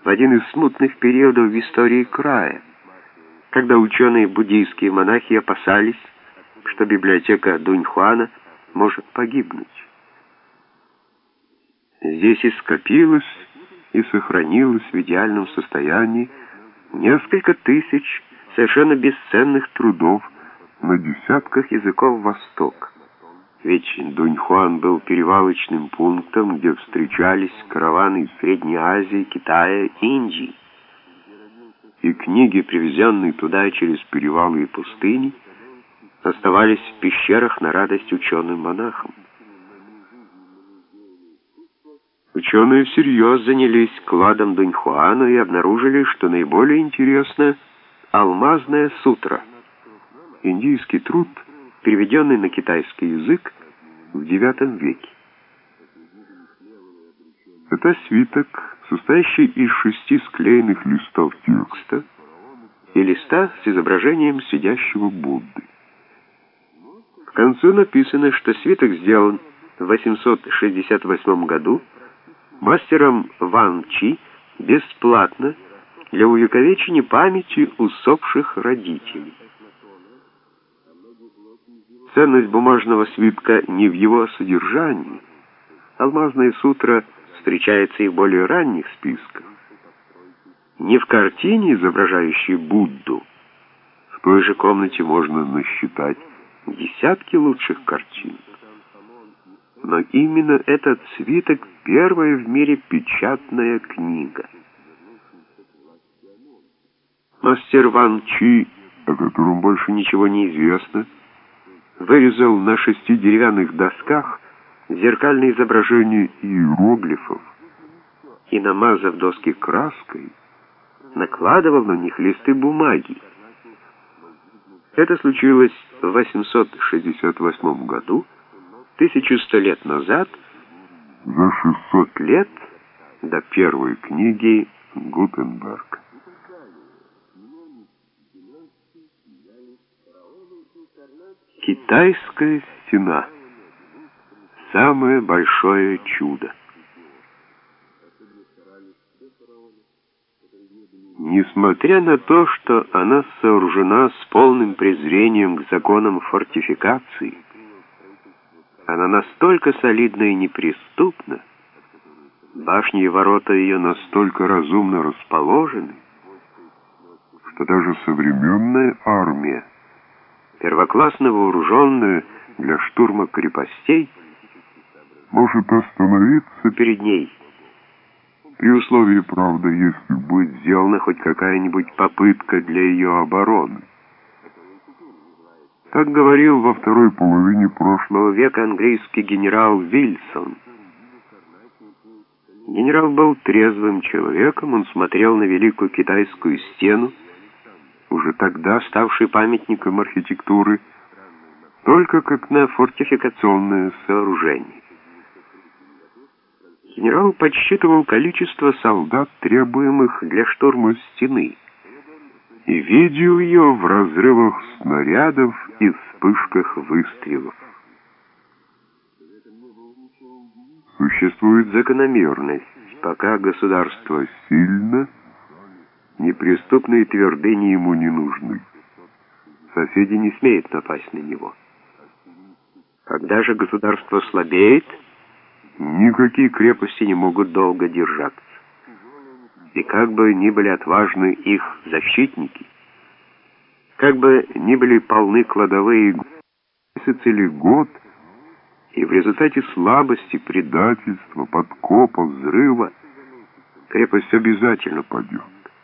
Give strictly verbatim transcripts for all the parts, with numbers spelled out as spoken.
в один из смутных периодов в истории края, когда ученые буддийские монахи опасались, что библиотека Дуньхуана может погибнуть. Здесь и скопилось, и сохранилось в идеальном состоянии несколько тысяч совершенно бесценных трудов на десятках языков Востока. Ведь Дуньхуан был перевалочным пунктом, где встречались караваны из Средней Азии, Китая, Индии. И книги, привезенные туда через перевалы и пустыни, оставались в пещерах на радость ученым-монахам. Ученые всерьез занялись кладом Дуньхуана и обнаружили, что наиболее интересна «Алмазная сутра», индийский труд, переведенный на китайский язык в девятом веке. Это свиток, состоящий из шести склеенных листов текста и листа с изображением сидящего Будды. В конце написано, что свиток сделан в восемьсот шестьдесят восьмом году мастером Ван Чи бесплатно для увековечения памяти усопших родителей. Ценность бумажного свитка не в его содержании. «Алмазная сутра» встречается и в более ранних списках. Не в картине, изображающей Будду. В той же комнате можно насчитать десятки лучших картин. Но именно этот свиток — первая в мире печатная книга. Мастер Ван Чи, о котором больше ничего не известно, вырезал на шести деревянных досках зеркальные изображения иероглифов и, намазав доски краской, накладывал на них листы бумаги. Это случилось в восемьсот шестьдесят восьмом году, тысячу сто лет назад, за шестьсот лет до первой книги Гутенберга. Китайская стена. Самое большое чудо. Несмотря на то, что она сооружена с полным презрением к законам фортификации, она настолько солидна и неприступна, башни и ворота ее настолько разумно расположены, что даже современная армия, первоклассно вооруженная для штурма крепостей, может остановиться перед ней, при условии, правда, если будет сделана хоть какая-нибудь попытка для ее обороны. Так говорил во второй половине прошлого века английский генерал Вильсон. Генерал был трезвым человеком, он смотрел на Великую Китайскую стену, уже тогда ставший памятником архитектуры, только как на фортификационное сооружение. Генерал подсчитывал количество солдат, требуемых для штурма стены, и видел ее в разрывах снарядов и вспышках выстрелов. Существует закономерность. Пока государство сильно, неприступные твердыни ему не нужны. Соседи не смеют напасть на него. Когда же государство слабеет, никакие крепости не могут долго держаться. И как бы ни были отважны их защитники, как бы ни были полны кладовые месяц или год, и в результате слабости, предательства, подкопа, взрыва крепость обязательно падет.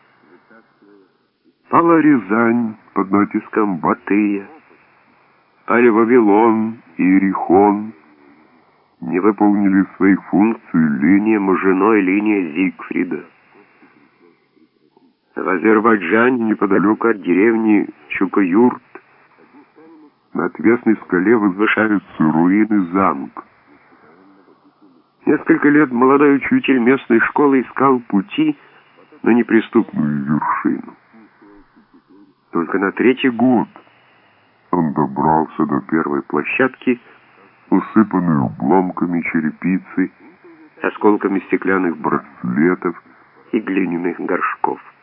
Пала Рязань под натиском Батыя, пали Вавилон и Иерихон, не выполнили своих функций линия Мажино и линия Зигфрида. В Азербайджане, неподалеку от деревни Чукоюрт, на отвесной скале возвышаются руины замка. Несколько лет молодой учитель местной школы искал пути на неприступную вершину. Только на третий год он добрался до первой площадки, усыпанной обломками черепицы, осколками стеклянных браслетов, и глиняных горшков.